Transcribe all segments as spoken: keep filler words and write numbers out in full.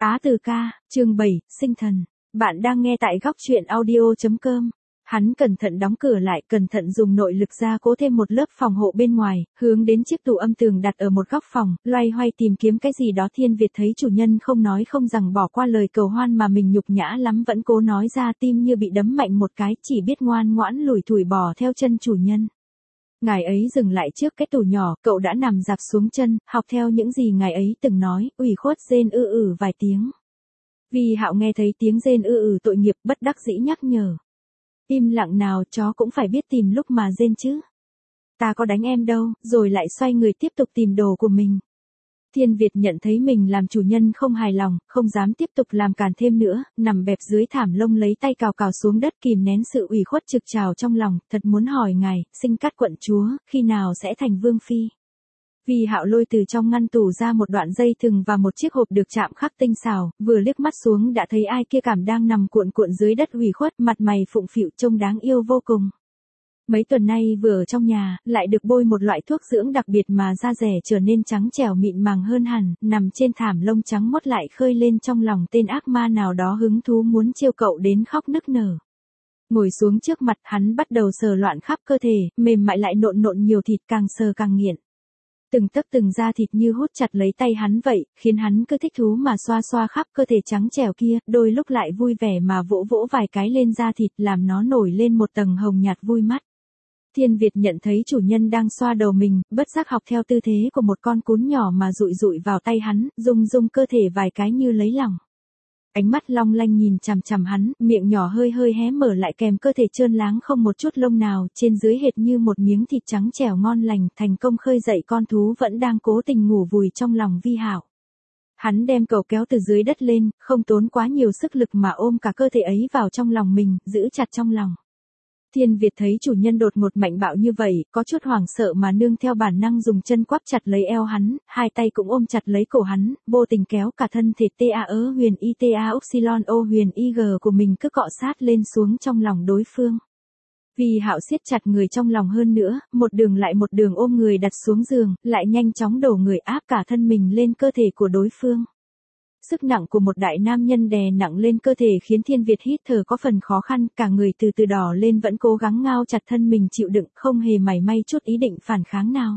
Á Từ Ca, chương bảy, Sinh Thần. Bạn đang nghe tại góc truyện audio chấm com. Hắn cẩn thận đóng cửa lại, cẩn thận dùng nội lực gia cố thêm một lớp phòng hộ bên ngoài, hướng đến chiếc tủ âm tường đặt ở một góc phòng, loay hoay tìm kiếm cái gì đó. Thiên Việt thấy chủ nhân không nói không rằng bỏ qua lời cầu hoan mà mình nhục nhã lắm vẫn cố nói ra, tim như bị đấm mạnh một cái, chỉ biết ngoan ngoãn lủi thủi bò theo chân chủ nhân. Ngài ấy dừng lại trước cái tủ nhỏ, cậu đã nằm dạp xuống chân, học theo những gì ngài ấy từng nói, ủy khuất rên ư ử vài tiếng. Vi Hạo nghe thấy tiếng rên ư ử tội nghiệp, bất đắc dĩ nhắc nhở. Im lặng nào, chó cũng phải biết tìm lúc mà rên chứ. Ta có đánh em đâu, rồi lại xoay người tiếp tục tìm đồ của mình. Thiên Việt nhận thấy mình làm chủ nhân không hài lòng, không dám tiếp tục làm càn thêm nữa, nằm bẹp dưới thảm lông lấy tay cào cào xuống đất kìm nén sự ủy khuất trực trào trong lòng, thật muốn hỏi ngài, Sinh Cát quận chúa, khi nào sẽ thành vương phi. Vi Hạo lôi từ trong ngăn tủ ra một đoạn dây thừng và một chiếc hộp được chạm khắc tinh xảo, vừa liếc mắt xuống đã thấy ai kia cảm đang nằm cuộn cuộn dưới đất ủy khuất, mặt mày phụng phịu trông đáng yêu vô cùng. Mấy tuần nay vừa ở trong nhà, lại được bôi một loại thuốc dưỡng đặc biệt mà da rẻ trở nên trắng trẻo mịn màng hơn hẳn, nằm trên thảm lông trắng mốt lại khơi lên trong lòng tên ác ma nào đó hứng thú muốn trêu cậu đến khóc nức nở. Ngồi xuống trước mặt hắn bắt đầu sờ loạn khắp cơ thể, mềm mại lại nộn nộn nhiều thịt, càng sờ càng nghiện. Từng tấc từng da thịt như hút chặt lấy tay hắn vậy, khiến hắn cứ thích thú mà xoa xoa khắp cơ thể trắng trẻo kia, đôi lúc lại vui vẻ mà vỗ vỗ vài cái lên da thịt làm nó nổi lên một tầng hồng nhạt vui mắt. Thiên Việt nhận thấy chủ nhân đang xoa đầu mình, bất giác học theo tư thế của một con cún nhỏ mà dụi dụi vào tay hắn, rung rung cơ thể vài cái như lấy lòng. Ánh mắt long lanh nhìn chằm chằm hắn, miệng nhỏ hơi hơi hé mở lại kèm cơ thể trơn láng không một chút lông nào, trên dưới hệt như một miếng thịt trắng trẻo ngon lành, thành công khơi dậy con thú vẫn đang cố tình ngủ vùi trong lòng Vi Hạo. Hắn đem cậu kéo từ dưới đất lên, không tốn quá nhiều sức lực mà ôm cả cơ thể ấy vào trong lòng mình, giữ chặt trong lòng. Thiên Việt thấy chủ nhân đột ngột mạnh bạo như vậy, có chút hoảng sợ mà nương theo bản năng dùng chân quắp chặt lấy eo hắn, hai tay cũng ôm chặt lấy cổ hắn, vô tình kéo cả thân thể ta ớ huyền i ta upsilon o huyền ig của mình cứ cọ sát lên xuống trong lòng đối phương. Vi Hạo siết chặt người trong lòng hơn nữa, một đường lại một đường ôm người đặt xuống giường, lại nhanh chóng đổ người áp cả thân mình lên cơ thể của đối phương. Sức nặng của một đại nam nhân đè nặng lên cơ thể khiến Thiên Việt hít thở có phần khó khăn, cả người từ từ đỏ lên vẫn cố gắng ngao chặt thân mình chịu đựng, không hề mảy may chút ý định phản kháng nào.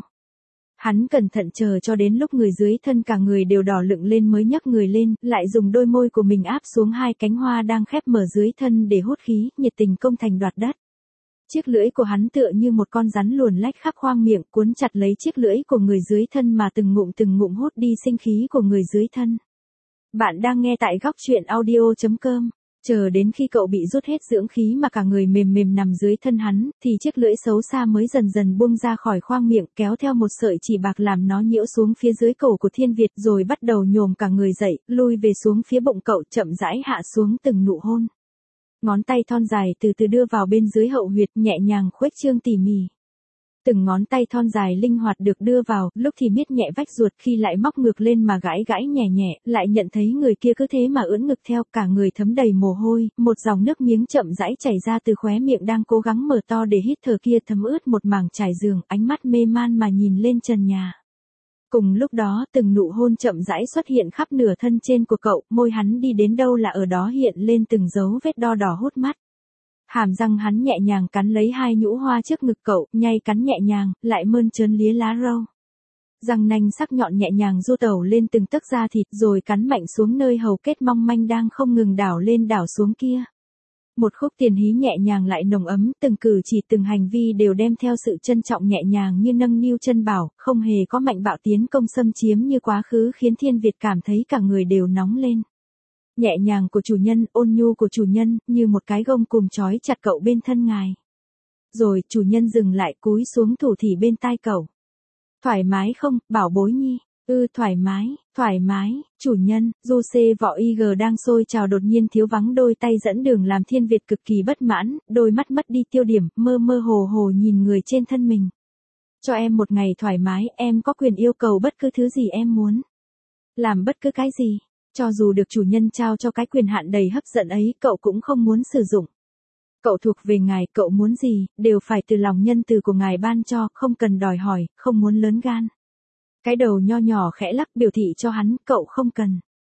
Hắn cẩn thận chờ cho đến lúc người dưới thân cả người đều đỏ lựng lên mới nhấc người lên, lại dùng đôi môi của mình áp xuống hai cánh hoa đang khép mở dưới thân để hút khí, nhiệt tình công thành đoạt đất. Chiếc lưỡi của hắn tựa như một con rắn luồn lách khắp khoang miệng, cuốn chặt lấy chiếc lưỡi của người dưới thân mà từng ngụm từng ngụm hút đi sinh khí của người dưới thân. Bạn đang nghe tại góc truyện audio chấm com. Chờ đến khi cậu bị rút hết dưỡng khí mà cả người mềm mềm nằm dưới thân hắn, thì chiếc lưỡi xấu xa mới dần dần buông ra khỏi khoang miệng, kéo theo một sợi chỉ bạc làm nó nhiễu xuống phía dưới cổ của Thiên Việt, rồi bắt đầu nhổm cả người dậy, lui về xuống phía bụng cậu, chậm rãi hạ xuống từng nụ hôn. Ngón tay thon dài từ từ đưa vào bên dưới hậu huyệt, nhẹ nhàng khuếch trương tỉ mỉ. Từng ngón tay thon dài linh hoạt được đưa vào, lúc thì miết nhẹ vách ruột, khi lại móc ngược lên mà gãi gãi nhẹ nhẹ, lại nhận thấy người kia cứ thế mà ưỡn ngực theo, cả người thấm đầy mồ hôi, một dòng nước miếng chậm rãi chảy ra từ khóe miệng đang cố gắng mở to để hít thở kia thấm ướt một mảng trải giường, ánh mắt mê man mà nhìn lên trần nhà. Cùng lúc đó, từng nụ hôn chậm rãi xuất hiện khắp nửa thân trên của cậu, môi hắn đi đến đâu là ở đó hiện lên từng dấu vết đo đỏ hút mắt. Hàm răng hắn nhẹ nhàng cắn lấy hai nhũ hoa trước ngực cậu, nhay cắn nhẹ nhàng, lại mơn trớn lía lá râu. Răng nanh sắc nhọn nhẹ nhàng du tẩu lên từng tấc da thịt rồi cắn mạnh xuống nơi hầu kết mong manh đang không ngừng đảo lên đảo xuống kia. Một khúc tiền hí nhẹ nhàng lại nồng ấm, từng cử chỉ từng hành vi đều đem theo sự trân trọng nhẹ nhàng như nâng niu chân bảo, không hề có mạnh bạo tiến công xâm chiếm như quá khứ khiến Thiên Việt cảm thấy cả người đều nóng lên. Nhẹ nhàng của chủ nhân, ôn nhu của chủ nhân, như một cái gông cùm trói chặt cậu bên thân ngài. Rồi, chủ nhân dừng lại cúi xuống thủ thỉ bên tai cậu. Thoải mái không, bảo bối nhi? Ư ừ, thoải mái, thoải mái, chủ nhân. Du xê võ ig đang sôi trào đột nhiên thiếu vắng đôi tay dẫn đường làm Thiên Việt cực kỳ bất mãn, đôi mắt mất đi tiêu điểm, mơ mơ hồ hồ nhìn người trên thân mình. Cho em một ngày thoải mái, em có quyền yêu cầu bất cứ thứ gì em muốn. Làm bất cứ cái gì. Cho dù được chủ nhân trao cho cái quyền hạn đầy hấp dẫn ấy, cậu cũng không muốn sử dụng. Cậu thuộc về ngài, cậu muốn gì, đều phải từ lòng nhân từ của ngài ban cho, không cần đòi hỏi, không muốn lớn gan. Cái đầu nho nhỏ khẽ lắc biểu thị cho hắn, cậu không cần.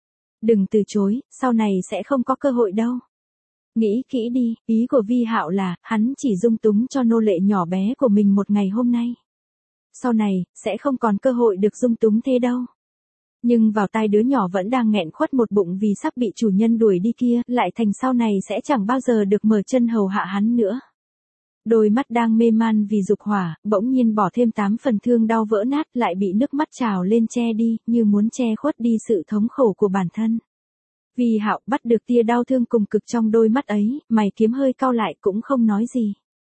đừng từ chối, sau này sẽ không có cơ hội đâu. Nghĩ kỹ đi, ý của Vi Hạo là, hắn chỉ dung túng cho nô lệ nhỏ bé của mình một ngày hôm nay. Sau này, sẽ không còn cơ hội được dung túng thế đâu. Nhưng vào tai đứa nhỏ vẫn đang nghẹn khuất một bụng vì sắp bị chủ nhân đuổi đi kia, lại thành sau này sẽ chẳng bao giờ được mở chân hầu hạ hắn nữa. Đôi mắt đang mê man vì dục hỏa, bỗng nhiên bỏ thêm tám phần thương đau vỡ nát, lại bị nước mắt trào lên che đi, như muốn che khuất đi sự thống khổ của bản thân. Vi Hạo bắt được tia đau thương cùng cực trong đôi mắt ấy, mày kiếm hơi cau lại cũng không nói gì.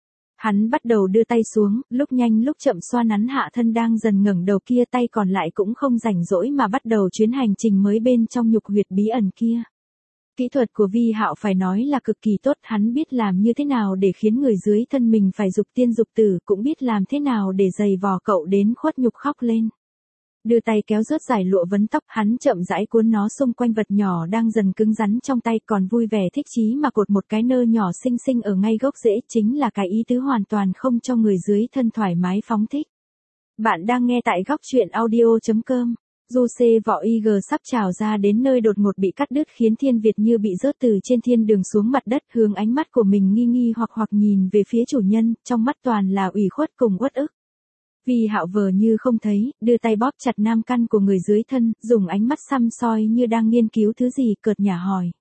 Hắn bắt đầu đưa tay xuống, lúc nhanh lúc chậm xoa nắn hạ thân đang dần ngẩng đầu kia, tay còn lại cũng không rảnh rỗi mà bắt đầu chuyến hành trình mới bên trong nhục huyệt bí ẩn kia. Kỹ thuật của Vi Hạo phải nói là cực kỳ tốt, hắn biết làm như thế nào để khiến người dưới thân mình phải dục tiên dục tử, cũng biết làm thế nào để giày vò cậu đến khuất nhục khóc lên. Đưa tay kéo rớt giải lụa vấn tóc, hắn chậm rãi cuốn nó xung quanh vật nhỏ đang dần cứng rắn trong tay, còn vui vẻ thích chí mà cột một cái nơ nhỏ xinh xinh ở ngay gốc rễ, chính là cái ý tứ hoàn toàn không cho người dưới thân thoải mái phóng thích. Bạn đang nghe tại góc truyện audio chấm com. Du xê vỏ i giê sắp trào ra đến nơi đột ngột bị cắt đứt, khiến Thiên Việt như bị rớt từ trên thiên đường xuống mặt đất, hướng ánh mắt của mình nghi nghi hoặc hoặc nhìn về phía chủ nhân, trong mắt toàn là ủy khuất cùng uất ức. Vi Hạo vờ như không thấy, đưa tay bóp chặt nam căn của người dưới thân, dùng ánh mắt săm soi như đang nghiên cứu thứ gì, cợt nhả hỏi.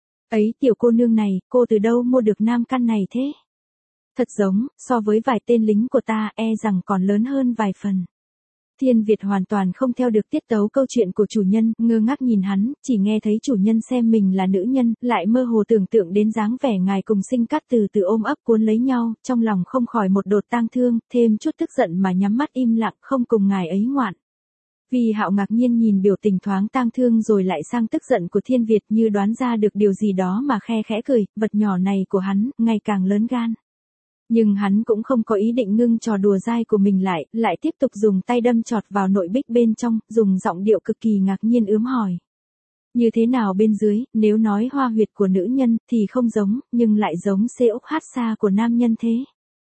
Ấy tiểu cô nương này, cô từ đâu mua được nam căn này thế? Thật giống, so với vài tên lính của ta, e rằng còn lớn hơn vài phần. Thiên Việt hoàn toàn không theo được tiết tấu câu chuyện của chủ nhân, ngơ ngác nhìn hắn, chỉ nghe thấy chủ nhân xem mình là nữ nhân, lại mơ hồ tưởng tượng đến dáng vẻ ngài cùng Sinh Cát từ từ ôm ấp cuốn lấy nhau, trong lòng không khỏi một đột tang thương, thêm chút tức giận mà nhắm mắt im lặng không cùng ngài ấy ngoạn. Vi Hạo ngạc nhiên nhìn biểu tình thoáng tang thương rồi lại sang tức giận của Thiên Việt, như đoán ra được điều gì đó mà khe khẽ cười, vật nhỏ này của hắn, ngày càng lớn gan. Nhưng hắn cũng không có ý định ngưng trò đùa dai của mình lại, lại tiếp tục dùng tay đâm chọt vào nội bích bên trong, dùng giọng điệu cực kỳ ngạc nhiên ướm hỏi. Như thế nào bên dưới, nếu nói hoa huyệt của nữ nhân thì không giống, nhưng lại giống xê ốc hát xa của nam nhân thế.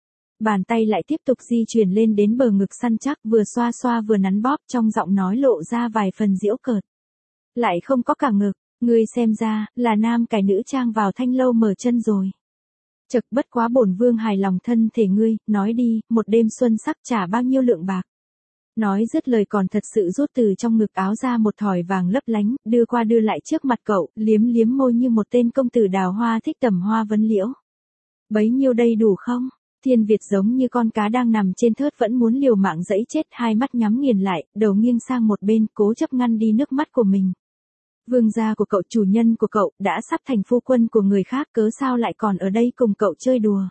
Bàn tay lại tiếp tục di chuyển lên đến bờ ngực săn chắc, vừa xoa xoa vừa nắn bóp, trong giọng nói lộ ra vài phần giễu cợt. Lại không có cả ngực, ngươi xem ra, là nam cải nữ trang vào thanh lâu mở chân rồi. Chật, bất quá bổn vương hài lòng thân thể ngươi, nói đi, một đêm xuân sắc trả bao nhiêu lượng bạc. Nói dứt lời còn thật sự rút từ trong ngực áo ra một thỏi vàng lấp lánh, đưa qua đưa lại trước mặt cậu, liếm liếm môi như một tên công tử đào hoa thích tầm hoa vấn liễu. Bấy nhiêu đây đủ không? Thiên Việt giống như con cá đang nằm trên thớt vẫn muốn liều mạng giãy chết, hai mắt nhắm nghiền lại, đầu nghiêng sang một bên, cố chấp ngăn đi nước mắt của mình. Vương gia của cậu, chủ nhân của cậu, đã sắp thành phu quân của người khác, cớ sao lại còn ở đây cùng cậu chơi đùa.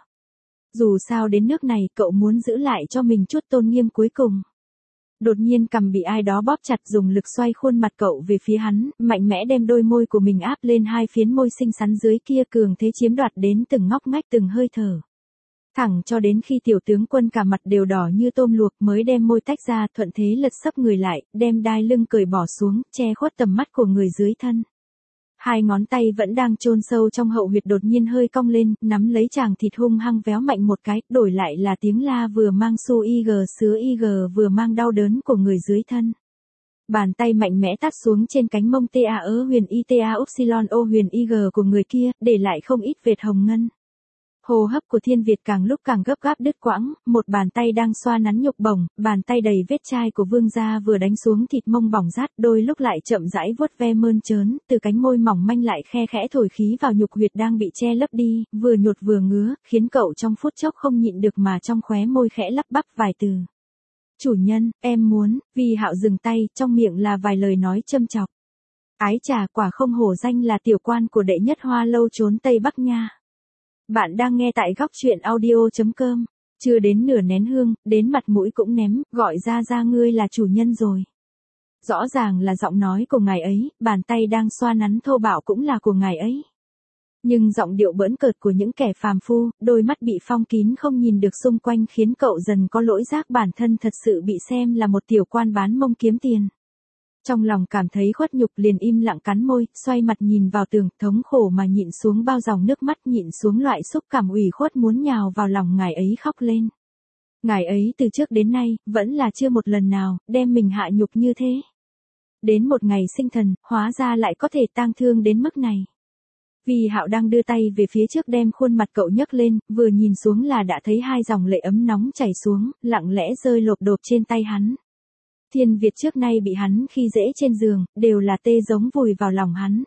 Dù sao đến nước này, cậu muốn giữ lại cho mình chút tôn nghiêm cuối cùng. Đột nhiên cằm bị ai đó bóp chặt, dùng lực xoay khuôn mặt cậu về phía hắn, mạnh mẽ đem đôi môi của mình áp lên hai phiến môi xinh xắn dưới kia, cường thế chiếm đoạt đến từng ngóc ngách từng hơi thở. Thẳng cho đến khi tiểu tướng quân cả mặt đều đỏ như tôm luộc mới đem môi tách ra, thuận thế lật sấp người lại, đem đai lưng cởi bỏ xuống, che khuất tầm mắt của người dưới thân. Hai ngón tay vẫn đang chôn sâu trong hậu huyệt đột nhiên hơi cong lên, nắm lấy chàng thịt hung hăng véo mạnh một cái, đổi lại là tiếng la vừa mang su ig sứa ig vừa mang đau đớn của người dưới thân. Bàn tay mạnh mẽ tát xuống trên cánh mông ta ớ huyền ita upsilon o huyền ig của người kia, để lại không ít vệt hồng ngân. Hô hấp của Thiên Việt càng lúc càng gấp gáp đứt quãng, một bàn tay đang xoa nắn nhục bổng, bàn tay đầy vết chai của vương gia vừa đánh xuống thịt mông bỏng rát, đôi lúc lại chậm rãi vuốt ve mơn trớn, từ cánh môi mỏng manh lại khe khẽ thổi khí vào nhục huyệt đang bị che lấp đi, vừa nhột vừa ngứa, khiến cậu trong phút chốc không nhịn được mà trong khóe môi khẽ lắp bắp vài từ. Chủ nhân, em muốn, Vi Hạo dừng tay, trong miệng là vài lời nói châm chọc. Ái chà, quả không hổ danh là tiểu quan của đệ nhất hoa lâu trốn Tây Bắc nha. Bạn đang nghe tại góc truyện audio chấm com. Chưa đến nửa nén hương, đến mặt mũi cũng ném, gọi ra ra ngươi là chủ nhân rồi. Rõ ràng là giọng nói của ngài ấy, bàn tay đang xoa nắn thô bạo cũng là của ngài ấy. Nhưng giọng điệu bỡn cợt của những kẻ phàm phu, đôi mắt bị phong kín không nhìn được xung quanh khiến cậu dần có lỗi giác bản thân thật sự bị xem là một tiểu quan bán mông kiếm tiền. Trong lòng cảm thấy khuất nhục liền im lặng cắn môi, xoay mặt nhìn vào tường, thống khổ mà nhịn xuống bao dòng nước mắt, nhịn xuống loại xúc cảm ủy khuất muốn nhào vào lòng ngài ấy khóc lên. Ngài ấy từ trước đến nay, vẫn là chưa một lần nào, đem mình hạ nhục như thế. Đến một ngày sinh thần, hóa ra lại có thể tang thương đến mức này. Vi Hạo đang đưa tay về phía trước đem khuôn mặt cậu nhấc lên, vừa nhìn xuống là đã thấy hai dòng lệ ấm nóng chảy xuống, lặng lẽ rơi lộp độp trên tay hắn. Thiên Việt trước nay bị hắn khi dễ trên giường, đều là tê giống vùi vào lòng hắn.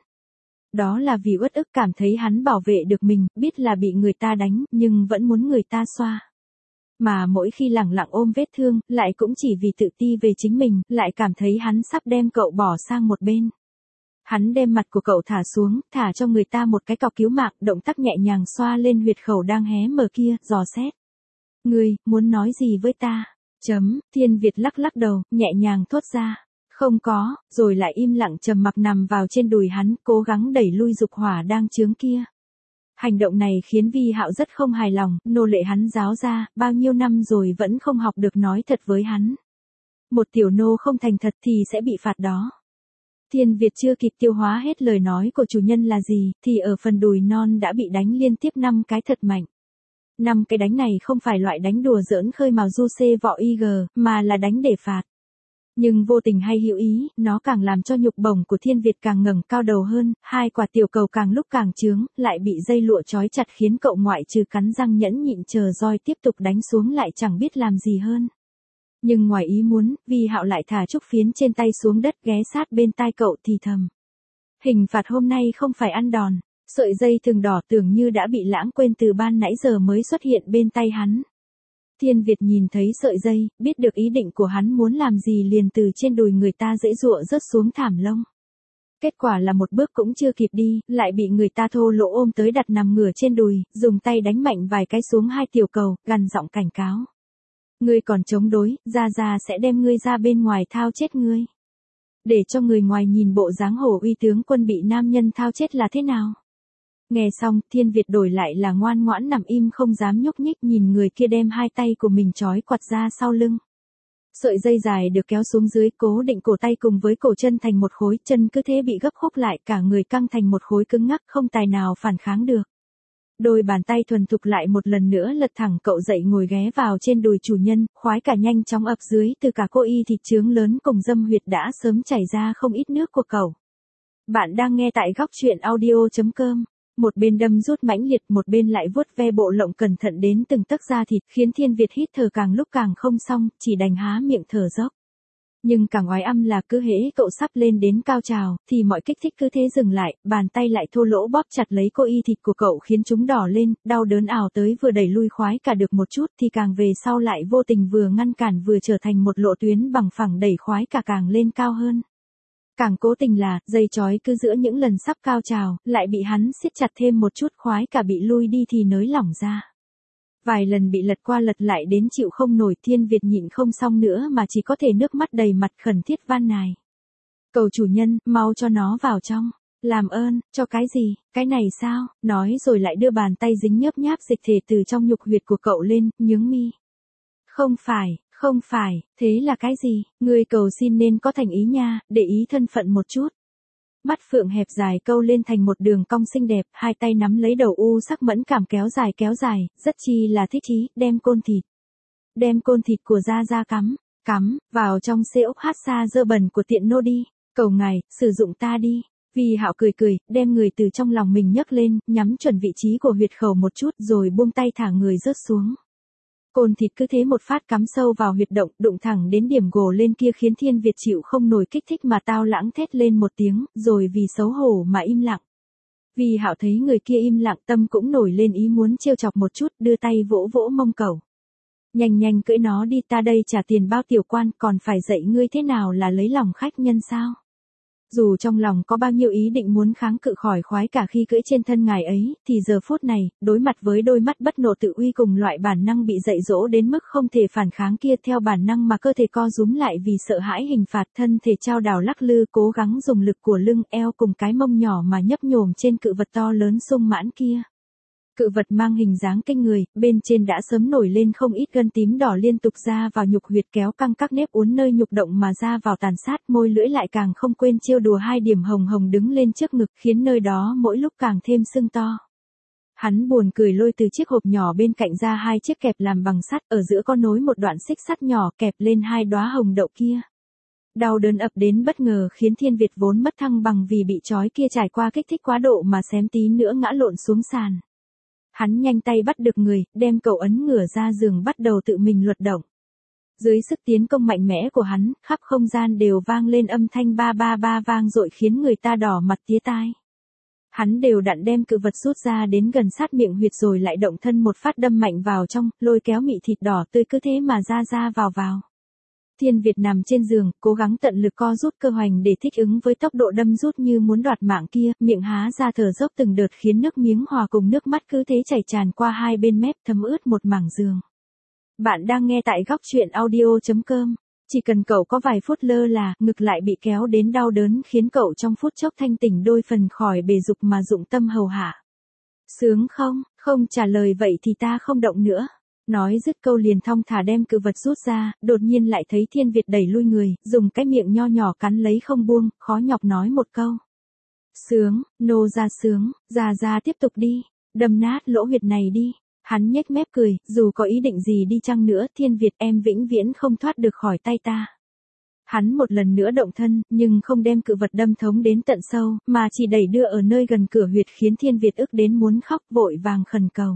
Đó là vì uất ức cảm thấy hắn bảo vệ được mình, biết là bị người ta đánh, nhưng vẫn muốn người ta xoa. Mà mỗi khi lẳng lặng ôm vết thương, lại cũng chỉ vì tự ti về chính mình, lại cảm thấy hắn sắp đem cậu bỏ sang một bên. Hắn đem mặt của cậu thả xuống, thả cho người ta một cái cọc cứu mạng, động tác nhẹ nhàng xoa lên huyệt khẩu đang hé mở kia, dò xét. Ngươi, muốn nói gì với ta? Chấm, Thiên Việt lắc lắc đầu, nhẹ nhàng thốt ra. Không có, rồi lại im lặng trầm mặc nằm vào trên đùi hắn, cố gắng đẩy lui dục hỏa đang chướng kia. Hành động này khiến Vi Hạo rất không hài lòng, nô lệ hắn giáo ra, bao nhiêu năm rồi vẫn không học được nói thật với hắn. Một tiểu nô không thành thật thì sẽ bị phạt đó. Thiên Việt chưa kịp tiêu hóa hết lời nói của chủ nhân là gì, thì ở phần đùi non đã bị đánh liên tiếp năm cái thật mạnh. Năm cái đánh này không phải loại đánh đùa giỡn khơi mào du xê vọ y gờ, mà là đánh để phạt. Nhưng vô tình hay hữu ý, nó càng làm cho nhục bổng của Thiên Việt càng ngẩng cao đầu hơn, hai quả tiểu cầu càng lúc càng trướng, lại bị dây lụa trói chặt khiến cậu ngoại trừ cắn răng nhẫn nhịn chờ roi tiếp tục đánh xuống lại chẳng biết làm gì hơn. Nhưng ngoài ý muốn, Vi Hạo lại thả trúc phiến trên tay xuống đất ghé sát bên tai cậu thì thầm. Hình phạt hôm nay không phải ăn đòn, sợi dây thừng đỏ tưởng như đã bị lãng quên từ ban nãy giờ mới xuất hiện bên tay hắn. Thiên Việt nhìn thấy sợi dây, biết được ý định của hắn muốn làm gì liền từ trên đùi người ta dễ dụa rớt xuống thảm lông. Kết quả là một bước cũng chưa kịp đi, lại bị người ta thô lỗ ôm tới đặt nằm ngửa trên đùi, dùng tay đánh mạnh vài cái xuống hai tiểu cầu, gằn giọng cảnh cáo. Ngươi còn chống đối, ra ra sẽ đem ngươi ra bên ngoài thao chết ngươi. Để cho người ngoài nhìn bộ dáng hổ uy tướng quân bị nam nhân thao chết là thế nào. Nghe xong, Thiên Việt đổi lại là ngoan ngoãn nằm im không dám nhúc nhích nhìn người kia đem hai tay của mình trói quặt ra sau lưng. Sợi dây dài được kéo xuống dưới cố định cổ tay cùng với cổ chân thành một khối, chân cứ thế bị gấp khúc lại, cả người căng thành một khối cứng ngắc không tài nào phản kháng được. Đôi bàn tay thuần thục lại một lần nữa lật thẳng cậu dậy ngồi ghé vào trên đùi chủ nhân, khoái cả nhanh chóng ập dưới từ cả cô y thịt chướng lớn cùng dâm huyệt đã sớm chảy ra không ít nước của cậu. Bạn đang nghe tại góc truyện audio chấm com. Một bên đâm rút mãnh liệt, một bên lại vuốt ve bộ lộng cẩn thận đến từng tấc da thịt, khiến Thiên Việt hít thở càng lúc càng không xong, chỉ đành há miệng thở dốc. Nhưng càng oái âm là cứ hễ cậu sắp lên đến cao trào, thì mọi kích thích cứ thế dừng lại, bàn tay lại thô lỗ bóp chặt lấy cô y thịt của cậu khiến chúng đỏ lên, đau đớn ào tới vừa đẩy lui khoái cả được một chút thì càng về sau lại vô tình vừa ngăn cản vừa trở thành một lộ tuyến bằng phẳng đẩy khoái cả càng lên cao hơn. Càng cố tình là, dây chói cứ giữa những lần sắp cao trào, lại bị hắn siết chặt thêm một chút khoái cả bị lui đi thì nới lỏng ra. Vài lần bị lật qua lật lại đến chịu không nổi Thiên Việt nhịn không xong nữa mà chỉ có thể nước mắt đầy mặt khẩn thiết van nài. Cầu chủ nhân, mau cho nó vào trong. Làm ơn, cho cái gì, cái này sao, nói rồi lại đưa bàn tay dính nhớp nháp dịch thể từ trong nhục huyệt của cậu lên, nhướng mi. Không phải, không phải, thế là cái gì, ngươi cầu xin nên có thành ý nha, để ý thân phận một chút. Mắt phượng hẹp dài câu lên thành một đường cong xinh đẹp, hai tay nắm lấy đầu u sắc mẫn cảm kéo dài kéo dài, rất chi là thích chí, đem côn thịt. Đem côn thịt của Gia Gia cắm, cắm, vào trong xê ốc hát xa dơ bẩn của tiện nô đi, cầu ngài, sử dụng ta đi. Vi Hạo cười cười, đem người từ trong lòng mình nhấc lên, nhắm chuẩn vị trí của huyệt khẩu một chút rồi buông tay thả người rớt xuống. Côn thịt cứ thế một phát cắm sâu vào huyệt động, đụng thẳng đến điểm gồ lên kia khiến Thiên Việt chịu không nổi kích thích mà tao lãng thét lên một tiếng, rồi vì xấu hổ mà im lặng. Vi Hạo thấy người kia im lặng tâm cũng nổi lên ý muốn trêu chọc một chút, đưa tay vỗ vỗ mông cẩu. Nhanh nhanh cưỡi nó đi, ta đây trả tiền bao tiểu quan, còn phải dạy ngươi thế nào là lấy lòng khách nhân sao. Dù trong lòng có bao nhiêu ý định muốn kháng cự khỏi khoái cả khi cưỡi trên thân ngài ấy, thì giờ phút này, đối mặt với đôi mắt bất nộ tự uy cùng loại bản năng bị dạy dỗ đến mức không thể phản kháng kia theo bản năng mà cơ thể co rúm lại vì sợ hãi hình phạt thân thể trao đảo lắc lư cố gắng dùng lực của lưng eo cùng cái mông nhỏ mà nhấp nhổm trên cự vật to lớn sung mãn kia. Cự vật mang hình dáng kinh người, bên trên đã sớm nổi lên không ít gân tím đỏ liên tục ra vào nhục huyệt kéo căng các nếp uốn nơi nhục động mà ra vào tàn sát, môi lưỡi lại càng không quên trêu đùa hai điểm hồng hồng đứng lên trước ngực khiến nơi đó mỗi lúc càng thêm sưng to. Hắn buồn cười lôi từ chiếc hộp nhỏ bên cạnh ra hai chiếc kẹp làm bằng sắt, ở giữa có nối một đoạn xích sắt nhỏ kẹp lên hai đóa hồng đậu kia. Đau đớn ập đến bất ngờ khiến Thiên Việt vốn mất thăng bằng vì bị trói kia trải qua kích thích quá độ mà xém tí nữa ngã lộn xuống sàn. Hắn nhanh tay bắt được người, đem cậu ấn ngửa ra giường bắt đầu tự mình luật động. Dưới sức tiến công mạnh mẽ của hắn, khắp không gian đều vang lên âm thanh ba ba ba vang dội khiến người ta đỏ mặt tía tai. Hắn đều đặn đem cự vật rút ra đến gần sát miệng huyệt rồi lại động thân một phát đâm mạnh vào trong, lôi kéo mị thịt đỏ tươi cứ thế mà ra ra vào vào. Thiên Việt nằm trên giường, cố gắng tận lực co rút cơ hoành để thích ứng với tốc độ đâm rút như muốn đoạt mạng kia, miệng há ra thở dốc từng đợt khiến nước miếng hòa cùng nước mắt cứ thế chảy tràn qua hai bên mép thấm ướt một mảng giường. Bạn đang nghe tại góc truyện audio chấm com. Chỉ cần cậu có vài phút lơ là, ngực lại bị kéo đến đau đớn khiến cậu trong phút chốc thanh tỉnh đôi phần khỏi bề dục mà dụng tâm hầu hạ. Sướng không? Không trả lời vậy thì ta không động nữa. Nói dứt câu liền thong thả đem cự vật rút ra, đột nhiên lại thấy Thiên Việt đẩy lui người, dùng cái miệng nho nhỏ cắn lấy không buông, khó nhọc nói một câu. Sướng, nô ra sướng, ra ra tiếp tục đi, đâm nát lỗ huyệt này đi. Hắn nhếch mép cười, dù có ý định gì đi chăng nữa, Thiên Việt em vĩnh viễn không thoát được khỏi tay ta. Hắn một lần nữa động thân, nhưng không đem cự vật đâm thống đến tận sâu, mà chỉ đẩy đưa ở nơi gần cửa huyệt khiến Thiên Việt ức đến muốn khóc, vội vàng khẩn cầu.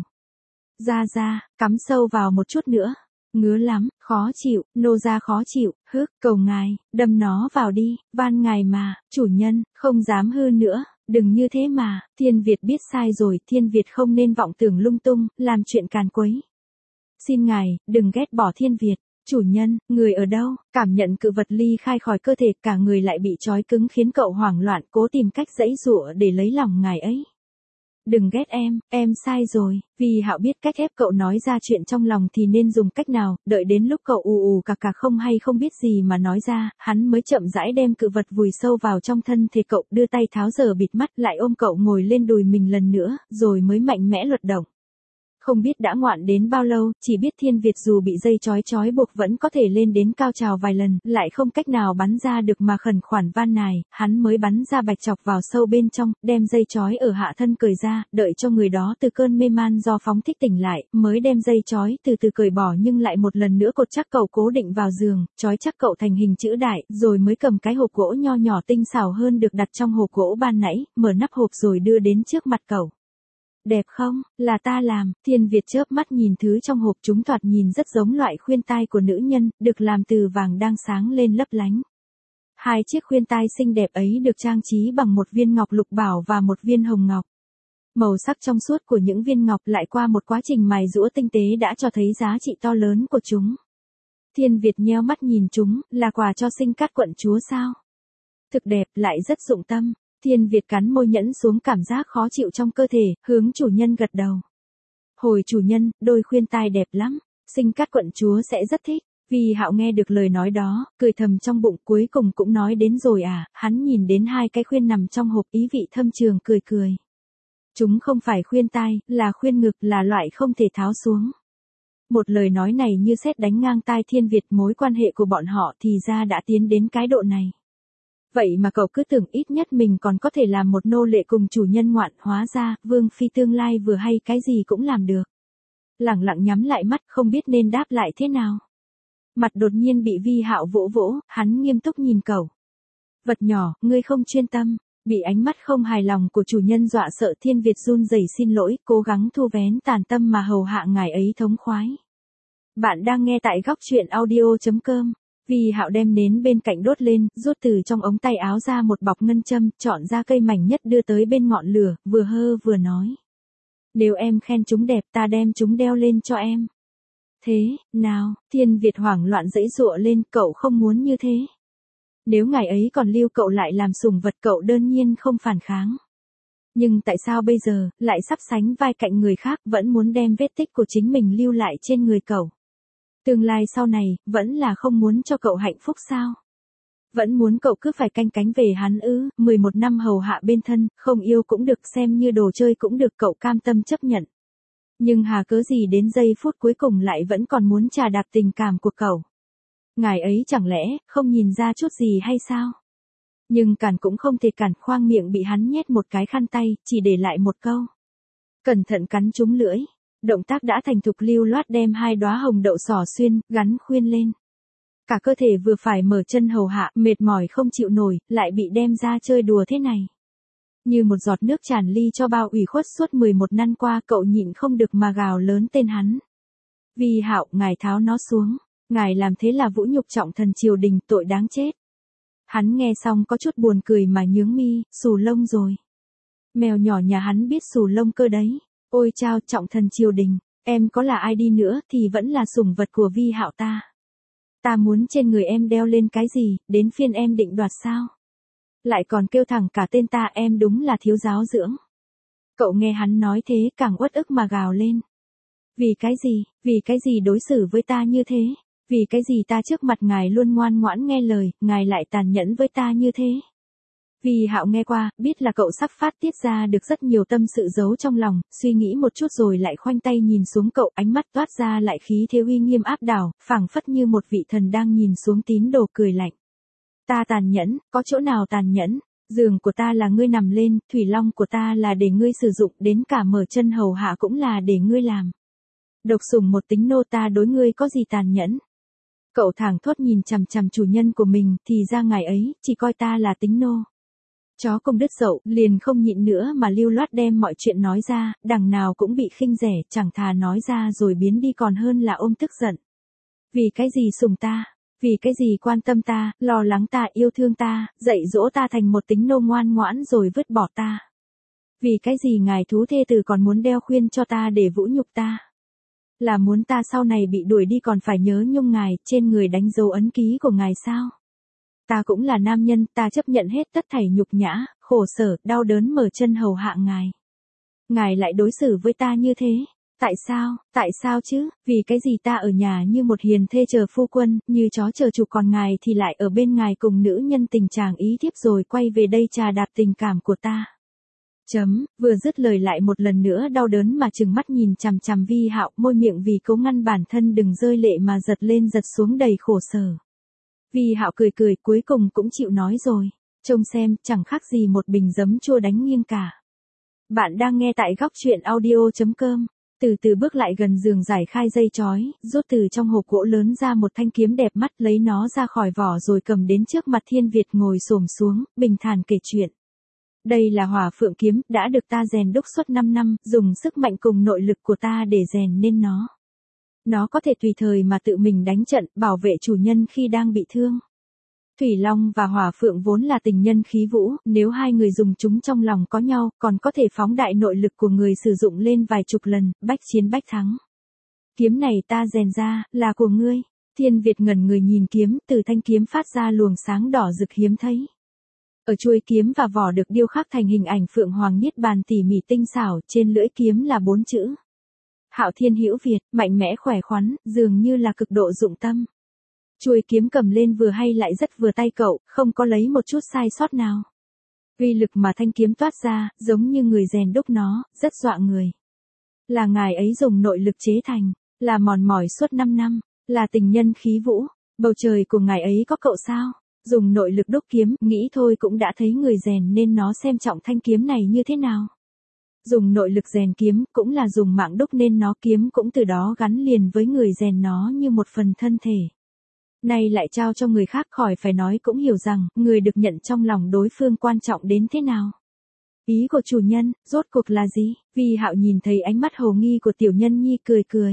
Ra ra, cắm sâu vào một chút nữa. Ngứa lắm, khó chịu, nô ra khó chịu, hức, cầu ngài, đâm nó vào đi, van ngài mà, chủ nhân, không dám hư nữa. Đừng như thế mà, Thiên Việt biết sai rồi, Thiên Việt không nên vọng tưởng lung tung, làm chuyện càn quấy. Xin ngài, đừng ghét bỏ Thiên Việt. Chủ nhân, người ở đâu? Cảm nhận cự vật ly khai khỏi cơ thể, cả người lại bị trói cứng khiến cậu hoảng loạn, cố tìm cách giãy giụa để lấy lòng ngài ấy. Đừng ghét em, em sai rồi, vì Hạo biết cách ép cậu nói ra chuyện trong lòng thì nên dùng cách nào, đợi đến lúc cậu ù ù cà cà không hay không biết gì mà nói ra, hắn mới chậm rãi đem cự vật vùi sâu vào trong thân thể cậu, đưa tay tháo giờ bịt mắt lại ôm cậu ngồi lên đùi mình lần nữa, rồi mới mạnh mẽ luật động. Không biết đã ngoạn đến bao lâu, chỉ biết Thiên Việt dù bị dây trói trói buộc vẫn có thể lên đến cao trào vài lần, lại không cách nào bắn ra được mà khẩn khoản van nài, hắn mới bắn ra bạch chọc vào sâu bên trong, đem dây trói ở hạ thân cởi ra, đợi cho người đó từ cơn mê man do phóng thích tỉnh lại, mới đem dây trói từ từ cởi bỏ nhưng lại một lần nữa cột chắc cậu cố định vào giường, trói chắc cậu thành hình chữ đại, rồi mới cầm cái hộp gỗ nho nhỏ tinh xảo hơn được đặt trong hộp gỗ ban nãy, mở nắp hộp rồi đưa đến trước mặt cậu. Đẹp không? Là ta làm. Thiên Việt chớp mắt nhìn thứ trong hộp, chúng thoạt nhìn rất giống loại khuyên tai của nữ nhân, được làm từ vàng đang sáng lên lấp lánh. Hai chiếc khuyên tai xinh đẹp ấy được trang trí bằng một viên ngọc lục bảo và một viên hồng ngọc. Màu sắc trong suốt của những viên ngọc lại qua một quá trình mài giũa tinh tế đã cho thấy giá trị to lớn của chúng. Thiên Việt nheo mắt nhìn chúng, là quà cho sinh cát quận chúa sao? Thực đẹp, lại rất dụng tâm. Thiên Việt cắn môi nhẫn xuống cảm giác khó chịu trong cơ thể, hướng chủ nhân gật đầu. Hồi chủ nhân, đôi khuyên tai đẹp lắm, sinh cát quận chúa sẽ rất thích. Vì Hạo nghe được lời nói đó, cười thầm trong bụng, cuối cùng cũng nói đến rồi à, hắn nhìn đến hai cái khuyên nằm trong hộp, ý vị thâm trường cười cười. Chúng không phải khuyên tai, là khuyên ngực, là loại không thể tháo xuống. Một lời nói này như sét đánh ngang tai Thiên Việt, mối quan hệ của bọn họ thì ra đã tiến đến cái độ này. Vậy mà cậu cứ tưởng ít nhất mình còn có thể làm một nô lệ cùng chủ nhân ngoạn, hóa ra, Vương Phi tương lai vừa hay cái gì cũng làm được. Lẳng lặng nhắm lại mắt không biết nên đáp lại thế nào. Mặt đột nhiên bị Vi Hạo vỗ vỗ, hắn nghiêm túc nhìn cậu. Vật nhỏ, ngươi không chuyên tâm, bị ánh mắt không hài lòng của chủ nhân dọa sợ, Thiên Việt run rẩy xin lỗi, cố gắng thu vén tàn tâm mà hầu hạ ngài ấy thống khoái. Bạn đang nghe tại góc truyện audio chấm com. Vi Hạo đem nến bên cạnh đốt lên, rút từ trong ống tay áo ra một bọc ngân châm, chọn ra cây mảnh nhất đưa tới bên ngọn lửa, vừa hơ vừa nói. Nếu em khen chúng đẹp ta đem chúng đeo lên cho em. Thế, nào, Thiên Việt hoảng loạn giãy giụa lên, cậu không muốn như thế. Nếu ngày ấy còn lưu cậu lại làm sủng vật cậu đơn nhiên không phản kháng. Nhưng tại sao bây giờ, lại sắp sánh vai cạnh người khác, vẫn muốn đem vết tích của chính mình lưu lại trên người cậu? Tương lai sau này, vẫn là không muốn cho cậu hạnh phúc sao? Vẫn muốn cậu cứ phải canh cánh về hắn ư, mười một năm hầu hạ bên thân, không yêu cũng được, xem như đồ chơi cũng được, cậu cam tâm chấp nhận. Nhưng hà cớ gì đến giây phút cuối cùng lại vẫn còn muốn trà đạp tình cảm của cậu? Ngài ấy chẳng lẽ, không nhìn ra chút gì hay sao? Nhưng cản cũng không thể cản, khoang miệng bị hắn nhét một cái khăn tay, chỉ để lại một câu. Cẩn thận cắn trúng lưỡi. Động tác đã thành thục, lưu loát đem hai đóa hồng đậu sỏ xuyên, gắn khuyên lên. Cả cơ thể vừa phải mở chân hầu hạ, mệt mỏi không chịu nổi, lại bị đem ra chơi đùa thế này. Như một giọt nước tràn ly cho bao ủy khuất suốt mười một năm qua, cậu nhịn không được mà gào lớn tên hắn. Vi Hạo, ngài tháo nó xuống. Ngài làm thế là vũ nhục trọng thần triều đình, tội đáng chết. Hắn nghe xong có chút buồn cười mà nhướng mi, xù lông rồi. Mèo nhỏ nhà hắn biết xù lông cơ đấy. Ôi chao, trọng thần triều đình, em có là ai đi nữa thì vẫn là sủng vật của Vi Hạo ta. Ta muốn trên người em đeo lên cái gì, đến phiên em định đoạt sao? Lại còn kêu thẳng cả tên ta, em đúng là thiếu giáo dưỡng. Cậu nghe hắn nói thế càng uất ức mà gào lên. Vì cái gì, vì cái gì đối xử với ta như thế? Vì cái gì ta trước mặt ngài luôn ngoan ngoãn nghe lời, ngài lại tàn nhẫn với ta như thế? Vi Hạo nghe qua, biết là cậu sắp phát tiết ra được rất nhiều tâm sự giấu trong lòng, suy nghĩ một chút rồi lại khoanh tay nhìn xuống cậu, ánh mắt toát ra lại khí thế uy nghiêm áp đảo, phảng phất như một vị thần đang nhìn xuống tín đồ cười lạnh. Ta tàn nhẫn, có chỗ nào tàn nhẫn? Giường của ta là ngươi nằm lên, thủy long của ta là để ngươi sử dụng, đến cả mở chân hầu hạ cũng là để ngươi làm. Độc sủng một tính nô, ta đối ngươi có gì tàn nhẫn? Cậu thảng thốt nhìn chằm chằm chủ nhân của mình, thì ra ngài ấy chỉ coi ta là tính nô. Chó cùng đứt dậu, liền không nhịn nữa mà lưu loát đem mọi chuyện nói ra, đằng nào cũng bị khinh rẻ, chẳng thà nói ra rồi biến đi còn hơn là ôm tức giận. Vì cái gì sủng ta? Vì cái gì quan tâm ta, lo lắng ta, yêu thương ta, dạy dỗ ta thành một tính nô ngoan ngoãn rồi vứt bỏ ta? Vì cái gì ngài thú thê tử còn muốn đeo khuyên cho ta để vũ nhục ta? Là muốn ta sau này bị đuổi đi còn phải nhớ nhung ngài, trên người đánh dấu ấn ký của ngài sao? Ta cũng là nam nhân, ta chấp nhận hết tất thảy nhục nhã, khổ sở, đau đớn mở chân hầu hạ ngài. Ngài lại đối xử với ta như thế. Tại sao, tại sao chứ, vì cái gì ta ở nhà như một hiền thê chờ phu quân, như chó chờ chủ, còn ngài thì lại ở bên ngài cùng nữ nhân tình chàng ý thiếp rồi quay về đây trà đạp tình cảm của ta. Chấm, vừa dứt lời lại một lần nữa đau đớn mà trừng mắt nhìn chằm chằm Vi Hạo, môi miệng vì cố ngăn bản thân đừng rơi lệ mà giật lên giật xuống đầy khổ sở. Vi Hạo cười cười cuối cùng cũng chịu nói rồi, trông xem, chẳng khác gì một bình giấm chua đánh nghiêng cả. Bạn đang nghe tại góc truyện audio chấm com. Từ từ bước lại gần giường giải khai dây chói, rút từ trong hộp gỗ lớn ra một thanh kiếm đẹp mắt, lấy nó ra khỏi vỏ rồi cầm đến trước mặt Thiên Việt ngồi xổm xuống, bình thản kể chuyện. Đây là Hỏa Phượng kiếm, đã được ta rèn đúc suốt năm năm, dùng sức mạnh cùng nội lực của ta để rèn nên nó. Nó có thể tùy thời mà tự mình đánh trận, bảo vệ chủ nhân khi đang bị thương. Thủy Long và Hỏa Phượng vốn là tình nhân khí vũ, nếu hai người dùng chúng trong lòng có nhau, còn có thể phóng đại nội lực của người sử dụng lên vài chục lần, bách chiến bách thắng. Kiếm này ta rèn ra, là của ngươi. Thiên Việt ngẩn người nhìn kiếm, từ thanh kiếm phát ra luồng sáng đỏ rực hiếm thấy. Ở chuôi kiếm và vỏ được điêu khắc thành hình ảnh Phượng Hoàng Niết Bàn tỉ mỉ tinh xảo, trên lưỡi kiếm là bốn chữ. Hạo Thiên Hữu Việt, mạnh mẽ khỏe khoắn, dường như là cực độ dụng tâm. Chuôi kiếm cầm lên vừa hay lại rất vừa tay cậu, không có lấy một chút sai sót nào. Uy lực mà thanh kiếm toát ra, giống như người rèn đúc nó, rất dọa người. Là ngài ấy dùng nội lực chế thành, là mòn mỏi suốt năm năm, là tình nhân khí vũ, bầu trời của ngài ấy có cậu sao? Dùng nội lực đúc kiếm, nghĩ thôi cũng đã thấy người rèn nên nó xem trọng thanh kiếm này như thế nào. Dùng nội lực rèn kiếm, cũng là dùng mạng đúc nên nó, kiếm cũng từ đó gắn liền với người rèn nó như một phần thân thể. Nay lại trao cho người khác, khỏi phải nói cũng hiểu rằng, người được nhận trong lòng đối phương quan trọng đến thế nào. Ý của chủ nhân, rốt cuộc là gì? Vi Hạo nhìn thấy ánh mắt hồ nghi của tiểu nhân nhi cười cười.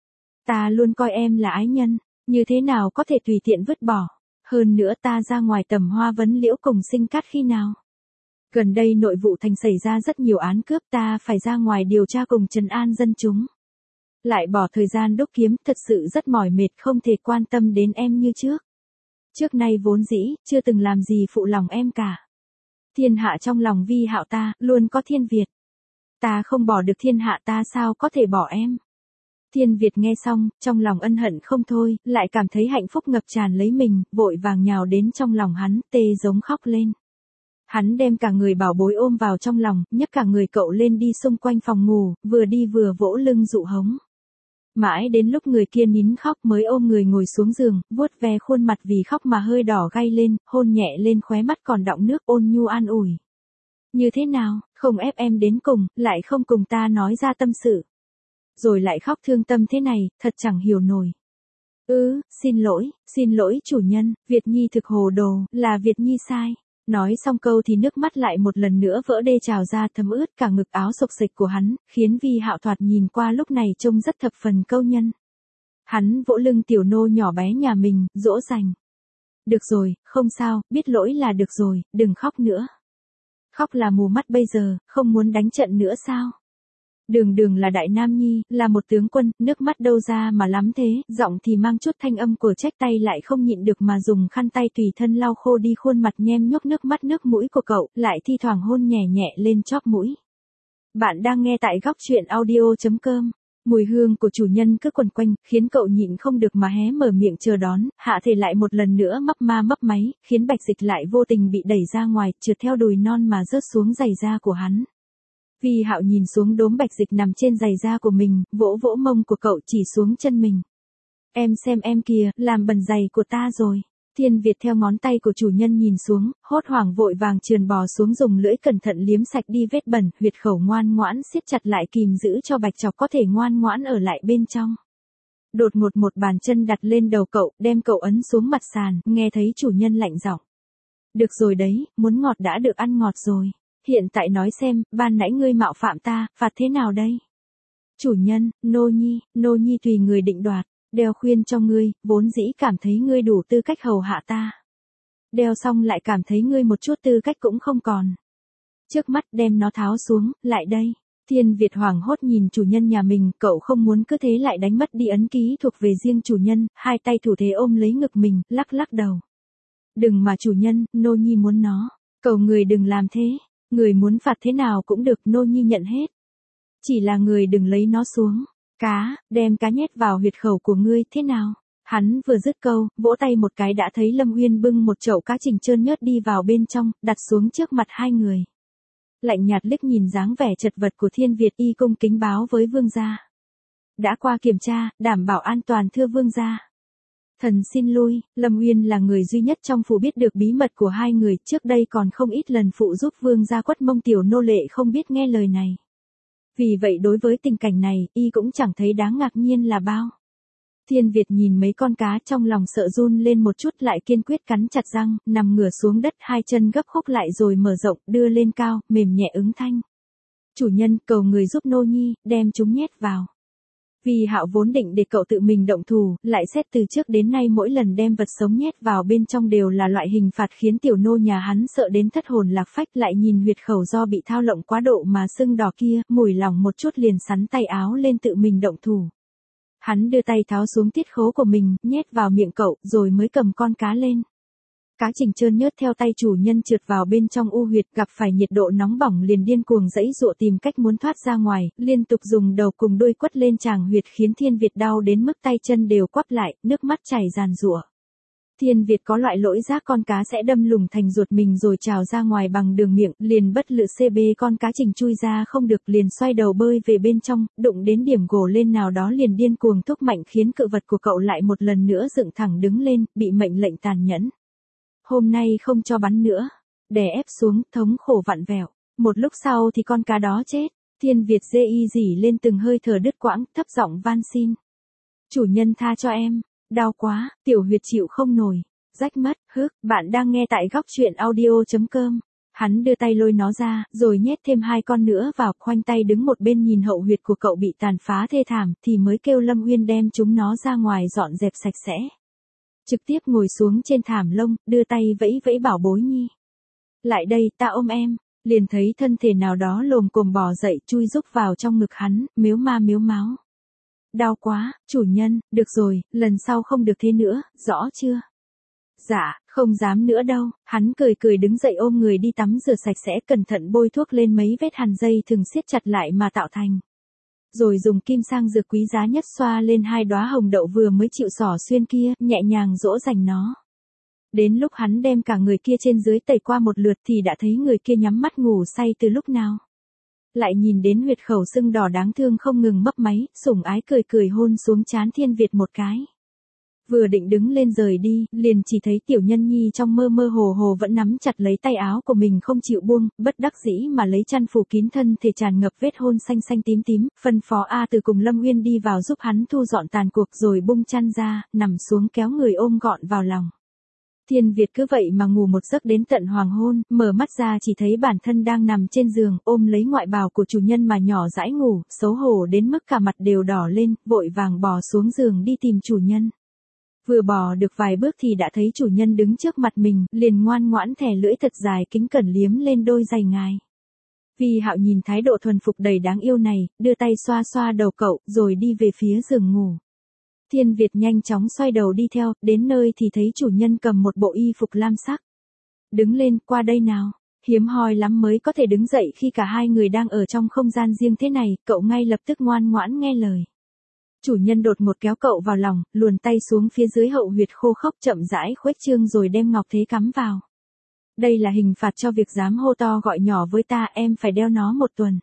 Ta luôn coi em là ái nhân, như thế nào có thể tùy tiện vứt bỏ. Hơn nữa ta ra ngoài tầm hoa vấn liễu cùng sinh cát khi nào. Gần đây nội vụ thành xảy ra rất nhiều án cướp, ta phải ra ngoài điều tra cùng trấn an dân chúng. Lại bỏ thời gian đúc kiếm, thật sự rất mỏi mệt, không thể quan tâm đến em như trước. Trước nay vốn dĩ, chưa từng làm gì phụ lòng em cả. Thiên hạ trong lòng Vi Hạo ta, luôn có Thiên Việt. Ta không bỏ được thiên hạ, ta sao có thể bỏ em. Thiên Việt nghe xong, trong lòng ân hận không thôi, lại cảm thấy hạnh phúc ngập tràn lấy mình, vội vàng nhào đến trong lòng hắn, tê giống khóc lên. Hắn đem cả người bảo bối ôm vào trong lòng, nhấc cả người cậu lên đi xung quanh phòng ngủ, vừa đi vừa vỗ lưng dụ hống. Mãi đến lúc người kia nín khóc mới ôm người ngồi xuống giường, vuốt ve khuôn mặt vì khóc mà hơi đỏ gay lên, hôn nhẹ lên khóe mắt còn đọng nước, ôn nhu an ủi. Như thế nào, không ép em đến cùng, lại không cùng ta nói ra tâm sự. Rồi lại khóc thương tâm thế này, thật chẳng hiểu nổi. Ừ, xin lỗi, xin lỗi chủ nhân, Việt Nhi thực hồ đồ, là Việt Nhi sai. Nói xong câu thì nước mắt lại một lần nữa vỡ đê trào ra thấm ướt cả ngực áo xộc xịch của hắn, khiến Vi Hạo thoạt nhìn qua lúc này trông rất thập phần câu nhân. Hắn vỗ lưng tiểu nô nhỏ bé nhà mình, dỗ dành. Được rồi, không sao, biết lỗi là được rồi, đừng khóc nữa. Khóc là mù mắt bây giờ, không muốn đánh trận nữa sao? Đường đường là đại nam nhi, là một tướng quân, nước mắt đâu ra mà lắm thế, giọng thì mang chút thanh âm của trách tay lại không nhịn được mà dùng khăn tay tùy thân lau khô đi khuôn mặt nhem nhuốc nước mắt nước mũi của cậu, lại thi thoảng hôn nhẹ nhẹ lên chóp mũi. Bạn đang nghe tại góc truyện audio chấm com. Mùi hương của chủ nhân cứ quẩn quanh, khiến cậu nhịn không được mà hé mở miệng chờ đón, hạ thể lại một lần nữa mấp ma mấp máy, khiến Bạch Dịch lại vô tình bị đẩy ra ngoài, trượt theo đùi non mà rớt xuống giày da của hắn. Vi Hạo nhìn xuống đốm Bạch Dịch nằm trên giày da của mình, vỗ vỗ mông của cậu chỉ xuống chân mình. Em xem em kìa, làm bẩn giày của ta rồi. Thiên Việt theo ngón tay của chủ nhân nhìn xuống, hốt hoảng vội vàng trườn bò xuống dùng lưỡi cẩn thận liếm sạch đi vết bẩn, huyệt khẩu ngoan ngoãn siết chặt lại kìm giữ cho Bạch Chọc có thể ngoan ngoãn ở lại bên trong. Đột ngột một bàn chân đặt lên đầu cậu, đem cậu ấn xuống mặt sàn, nghe thấy chủ nhân lạnh giọng. Được rồi đấy, muốn ngọt đã được ăn ngọt rồi. Hiện tại nói xem, ban nãy ngươi mạo phạm ta, phạt thế nào đây? Chủ nhân, nô nhi, nô nhi tùy người định đoạt. Đeo khuyên cho ngươi, vốn dĩ cảm thấy ngươi đủ tư cách hầu hạ ta. Đeo xong lại cảm thấy ngươi một chút tư cách cũng không còn. Trước mắt đem nó tháo xuống, lại đây. Thiên Việt hoảng hốt nhìn chủ nhân nhà mình, cậu không muốn cứ thế lại đánh mất đi ấn ký thuộc về riêng chủ nhân, hai tay thủ thế ôm lấy ngực mình, lắc lắc đầu. Đừng mà chủ nhân, nô nhi muốn nó. Cầu người đừng làm thế. Người muốn phạt thế nào cũng được, nô nhi nhận hết. Chỉ là người đừng lấy nó xuống. Cá, đem cá nhét vào huyệt khẩu của ngươi, thế nào? Hắn vừa dứt câu, vỗ tay một cái đã thấy Lâm Uyên bưng một chậu cá trình trơn nhớt đi vào bên trong, đặt xuống trước mặt hai người. Lạnh nhạt liếc nhìn dáng vẻ chật vật của Thiên Việt, y cung kính báo với vương gia. Đã qua kiểm tra, đảm bảo an toàn thưa vương gia. Thần xin lui, Lâm Uyên là người duy nhất trong phủ biết được bí mật của hai người, trước đây còn không ít lần phụ giúp vương gia quất mông tiểu nô lệ không biết nghe lời này. Vì vậy đối với tình cảnh này, y cũng chẳng thấy đáng ngạc nhiên là bao. Thiên Việt nhìn mấy con cá trong lòng sợ run lên một chút lại kiên quyết cắn chặt răng, nằm ngửa xuống đất hai chân gấp khúc lại rồi mở rộng, đưa lên cao, mềm nhẹ ứng thanh. Chủ nhân, cầu người giúp nô nhi, đem chúng nhét vào. Vì Hạo vốn định để cậu tự mình động thủ, lại xét từ trước đến nay mỗi lần đem vật sống nhét vào bên trong đều là loại hình phạt khiến tiểu nô nhà hắn sợ đến thất hồn lạc phách, lại nhìn huyệt khẩu do bị thao lộng quá độ mà sưng đỏ kia, mùi lòng một chút liền sắn tay áo lên tự mình động thủ. Hắn đưa tay tháo xuống tiết khố của mình, nhét vào miệng cậu, rồi mới cầm con cá lên. Cá trình trơn nhớt theo tay chủ nhân trượt vào bên trong u huyệt, gặp phải nhiệt độ nóng bỏng liền điên cuồng giãy giụa tìm cách muốn thoát ra ngoài, liên tục dùng đầu cùng đuôi quất lên tràng huyệt khiến Thiên Việt đau đến mức tay chân đều quắp lại, nước mắt chảy ràn rụa. Thiên Việt có loại lỗi giác con cá sẽ đâm lủng thành ruột mình rồi trào ra ngoài bằng đường miệng, liền bất lự xê bê con cá trình chui ra không được, liền xoay đầu bơi về bên trong, đụng đến điểm gồ lên nào đó liền điên cuồng thúc mạnh khiến cự vật của cậu lại một lần nữa dựng thẳng đứng lên, bị mệnh lệnh tàn nhẫn. Hôm nay không cho bắn nữa. Đè ép xuống, thống khổ vặn vẹo. Một lúc sau thì con cá đó chết. Thiên Việt dê y dỉ lên từng hơi thở đứt quãng, thấp giọng van xin. Chủ nhân tha cho em. Đau quá, tiểu huyệt chịu không nổi. Rách mất, hức, bạn đang nghe tại góc truyện audio chấm com. Hắn đưa tay lôi nó ra, rồi nhét thêm hai con nữa vào, khoanh tay đứng một bên nhìn hậu huyệt của cậu bị tàn phá thê thảm, thì mới kêu Lâm Uyên đem chúng nó ra ngoài dọn dẹp sạch sẽ. Trực tiếp ngồi xuống trên thảm lông, đưa tay vẫy vẫy bảo bối nhi. Lại đây, ta ôm em. Liền thấy thân thể nào đó lồm cồm bò dậy, chui rúc vào trong ngực hắn, mếu ma mếu máo. Đau quá, chủ nhân, được rồi, lần sau không được thế nữa, rõ chưa? Dạ, không dám nữa đâu. Hắn cười cười đứng dậy ôm người đi tắm rửa sạch sẽ, cẩn thận bôi thuốc lên mấy vết hàn dây thường siết chặt lại mà tạo thành. Rồi dùng kim sang dược quý giá nhất xoa lên hai đóa hồng đậu vừa mới chịu xỏ xuyên kia, nhẹ nhàng dỗ dành nó. Đến lúc hắn đem cả người kia trên dưới tẩy qua một lượt thì đã thấy người kia nhắm mắt ngủ say từ lúc nào. Lại nhìn đến huyệt khẩu sưng đỏ đáng thương không ngừng mấp máy, sủng ái cười cười hôn xuống trán Thiên Việt một cái. Vừa định đứng lên rời đi, liền chỉ thấy Tiểu Nhân Nhi trong mơ mơ hồ hồ vẫn nắm chặt lấy tay áo của mình không chịu buông, bất đắc dĩ mà lấy chăn phủ kín thân thể tràn ngập vết hôn xanh xanh tím tím, phân phó A Từ cùng Lâm Uyên đi vào giúp hắn thu dọn tàn cuộc rồi bung chăn ra, nằm xuống kéo người ôm gọn vào lòng. Thiên Việt cứ vậy mà ngủ một giấc đến tận hoàng hôn, mở mắt ra chỉ thấy bản thân đang nằm trên giường, ôm lấy ngoại bào của chủ nhân mà nhỏ dãi ngủ, xấu hổ đến mức cả mặt đều đỏ lên, vội vàng bò xuống giường đi tìm chủ nhân. Vừa bò được vài bước thì đã thấy chủ nhân đứng trước mặt mình, liền ngoan ngoãn thè lưỡi thật dài kính cẩn liếm lên đôi giày ngài. Vi Hạo nhìn thái độ thuần phục đầy đáng yêu này, đưa tay xoa xoa đầu cậu, rồi đi về phía giường ngủ. Thiên Việt nhanh chóng xoay đầu đi theo, đến nơi thì thấy chủ nhân cầm một bộ y phục lam sắc. Đứng lên, qua đây nào. Hiếm hoi lắm mới có thể đứng dậy khi cả hai người đang ở trong không gian riêng thế này, cậu ngay lập tức ngoan ngoãn nghe lời. Chủ nhân đột ngột kéo cậu vào lòng, luồn tay xuống phía dưới hậu huyệt khô khốc chậm rãi khuếch trương rồi đem ngọc thế cắm vào. Đây là hình phạt cho việc dám hô to gọi nhỏ với ta, em phải đeo nó một tuần.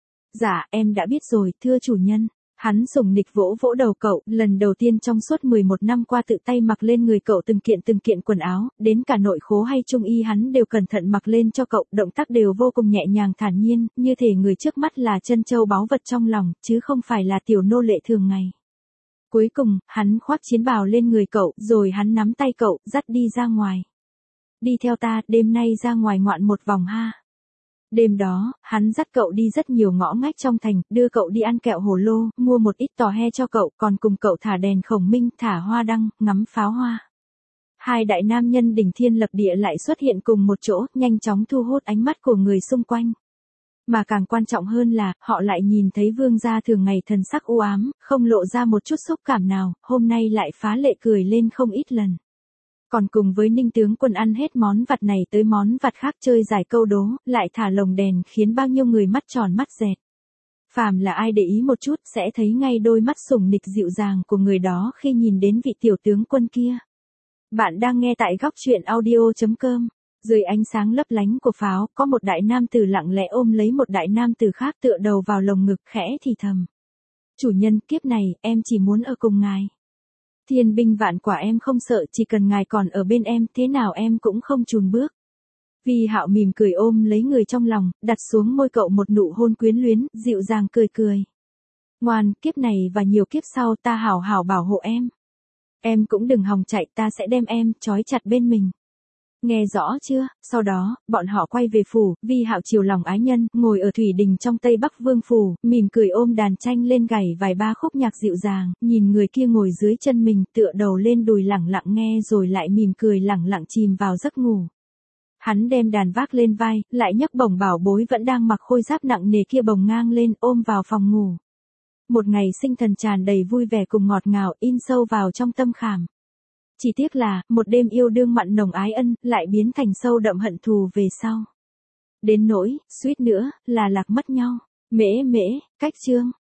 Dạ, em đã biết rồi, thưa chủ nhân. Hắn sủng nịch vỗ vỗ đầu cậu, lần đầu tiên trong suốt mười một năm qua tự tay mặc lên người cậu từng kiện từng kiện quần áo, đến cả nội khố hay trung y hắn đều cẩn thận mặc lên cho cậu, động tác đều vô cùng nhẹ nhàng thản nhiên, như thể người trước mắt là chân châu báu vật trong lòng, chứ không phải là tiểu nô lệ thường ngày. Cuối cùng, hắn khoác chiến bào lên người cậu, rồi hắn nắm tay cậu, dắt đi ra ngoài. Đi theo ta, đêm nay ra ngoài ngoạn một vòng ha. Đêm đó, hắn dắt cậu đi rất nhiều ngõ ngách trong thành, đưa cậu đi ăn kẹo hồ lô, mua một ít tò he cho cậu, còn cùng cậu thả đèn khổng minh, thả hoa đăng, ngắm pháo hoa. Hai đại nam nhân đỉnh thiên lập địa lại xuất hiện cùng một chỗ, nhanh chóng thu hút ánh mắt của người xung quanh. Mà càng quan trọng hơn là, họ lại nhìn thấy vương gia thường ngày thần sắc u ám, không lộ ra một chút xúc cảm nào, hôm nay lại phá lệ cười lên không ít lần. Còn cùng với Ninh tướng quân ăn hết món vặt này tới món vặt khác chơi giải câu đố, lại thả lồng đèn khiến bao nhiêu người mắt tròn mắt dẹt. Phàm là ai để ý một chút sẽ thấy ngay đôi mắt sủng nịch dịu dàng của người đó khi nhìn đến vị tiểu tướng quân kia. Bạn đang nghe tại góc truyện audio chấm com. Dưới ánh sáng lấp lánh của pháo, có một đại nam tử lặng lẽ ôm lấy một đại nam tử khác tựa đầu vào lồng ngực khẽ thì thầm. Chủ nhân, kiếp này, em chỉ muốn ở cùng ngài. Thiên binh vạn quả em không sợ, chỉ cần ngài còn ở bên em, thế nào em cũng không chùn bước. Vi Hạo mỉm cười ôm lấy người trong lòng, đặt xuống môi cậu một nụ hôn quyến luyến, dịu dàng cười cười. Ngoan, kiếp này và nhiều kiếp sau ta hảo hảo bảo hộ em. Em cũng đừng hòng chạy, ta sẽ đem em trói chặt bên mình. Nghe rõ chưa? Sau đó, bọn họ quay về phủ, Vi Hạo chiều lòng ái nhân, ngồi ở thủy đình trong Tây Bắc Vương phủ, mỉm cười ôm đàn tranh lên gảy vài ba khúc nhạc dịu dàng, nhìn người kia ngồi dưới chân mình, tựa đầu lên đùi lẳng lặng nghe rồi lại mỉm cười lẳng lặng chìm vào giấc ngủ. Hắn đem đàn vác lên vai, lại nhấc bổng bảo bối vẫn đang mặc khôi giáp nặng nề kia bồng ngang lên, ôm vào phòng ngủ. Một ngày sinh thần tràn đầy vui vẻ cùng ngọt ngào, in sâu vào trong tâm khảm. Chỉ tiếc là, một đêm yêu đương mặn nồng ái ân, lại biến thành sâu đậm hận thù về sau. Đến nỗi, suýt nữa, là lạc mất nhau. Mễ mễ, cách chương.